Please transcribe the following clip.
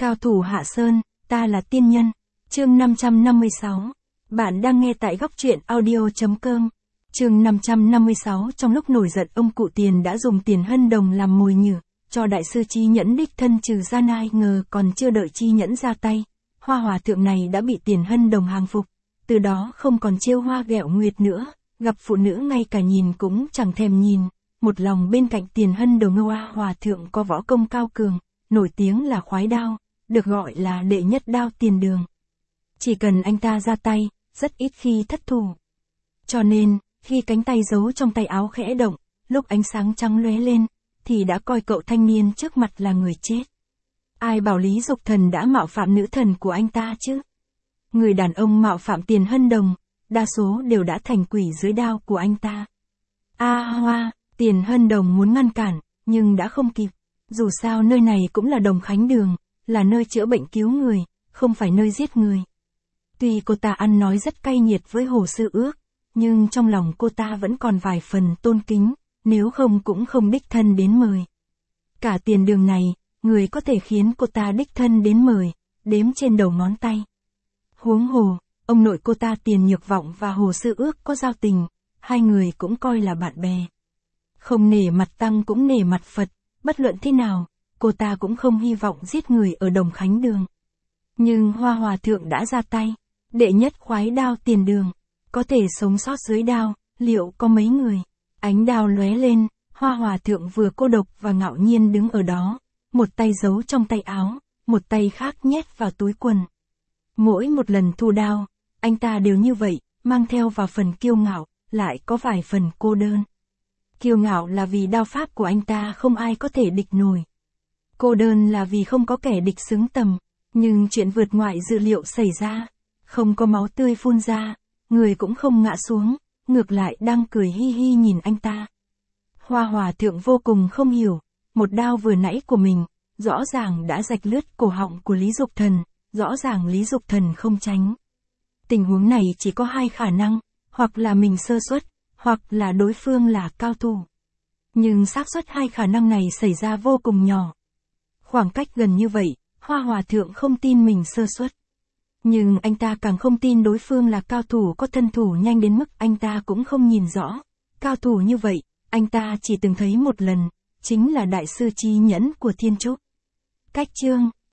Cao thủ Hạ Sơn, ta là tiên nhân. Chương 556. Bạn đang nghe tại góc truyện audio.com. Chương 556. Trong lúc nổi giận, ông cụ Tiền đã dùng tiền hân đồng làm mồi nhử, cho đại sư Chi Nhẫn đích thân trừ gian, ai ngờ còn chưa đợi Chi Nhẫn ra tay, Hoa hòa thượng này đã bị tiền hân đồng hàng phục, từ đó không còn trêu hoa ghẹo nguyệt nữa, gặp phụ nữ ngay cả nhìn cũng chẳng thèm nhìn. Một lòng bên cạnh tiền hân đồng, Hoa hòa thượng có võ công cao cường, nổi tiếng là khoái đao, được gọi là đệ nhất đao tiền đường. Chỉ cần anh ta ra tay, rất ít khi thất thủ. Cho nên, khi cánh tay giấu trong tay áo khẽ động, lúc ánh sáng trắng lóe lên, thì đã coi cậu thanh niên trước mặt là người chết. Ai bảo Lý Dục Thần đã mạo phạm nữ thần của anh ta chứ? Người đàn ông mạo phạm tiền hân đồng, đa số đều đã thành quỷ dưới đao của anh ta. Hoa, tiền hân đồng muốn ngăn cản, nhưng đã không kịp. Dù sao nơi này cũng là Đồng Khánh Đường, là nơi chữa bệnh cứu người, không phải nơi giết người. Tuy cô ta ăn nói rất cay nghiệt với Hồ Sư Ước, nhưng trong lòng cô ta vẫn còn vài phần tôn kính, nếu không cũng không đích thân đến mời. Cả tiền đường này, người có thể khiến cô ta đích thân đến mời, đếm trên đầu ngón tay. Huống hồ, ông nội cô ta Tiền Nhược Vọng và Hồ Sư Ước có giao tình, hai người cũng coi là bạn bè. Không nể mặt Tăng cũng nể mặt Phật, bất luận thế nào, cô ta cũng không hy vọng giết người ở Đồng Khánh Đường. Nhưng Hoa hòa thượng đã ra tay, đệ nhất khoái đao tiền đường, có thể sống sót dưới đao, liệu có mấy người? Ánh đao lóe lên, Hoa hòa thượng vừa cô độc và ngạo nhiên đứng ở đó, một tay giấu trong tay áo, một tay khác nhét vào túi quần. Mỗi một lần thu đao, anh ta đều như vậy, mang theo vào phần kiêu ngạo, lại có vài phần cô đơn. Kiêu ngạo là vì đao pháp của anh ta không ai có thể địch nổi. Cô đơn là vì không có kẻ địch xứng tầm, nhưng chuyện vượt ngoại dự liệu xảy ra, không có máu tươi phun ra, người cũng không ngã xuống, ngược lại đang cười hi hi nhìn anh ta. Hoa hòa thượng vô cùng không hiểu, một đao vừa nãy của mình, rõ ràng đã rạch lướt cổ họng của Lý Dục Thần, rõ ràng Lý Dục Thần không tránh. Tình huống này chỉ có hai khả năng, hoặc là mình sơ suất, hoặc là đối phương là cao thủ. Nhưng xác suất hai khả năng này xảy ra vô cùng nhỏ. Khoảng cách gần như vậy, Hoa hòa thượng không tin mình sơ suất. Nhưng anh ta càng không tin đối phương là cao thủ có thân thủ nhanh đến mức anh ta cũng không nhìn rõ. Cao thủ như vậy, anh ta chỉ từng thấy một lần, chính là đại sư Chi Nhẫn của Thiên Trúc. Cách chương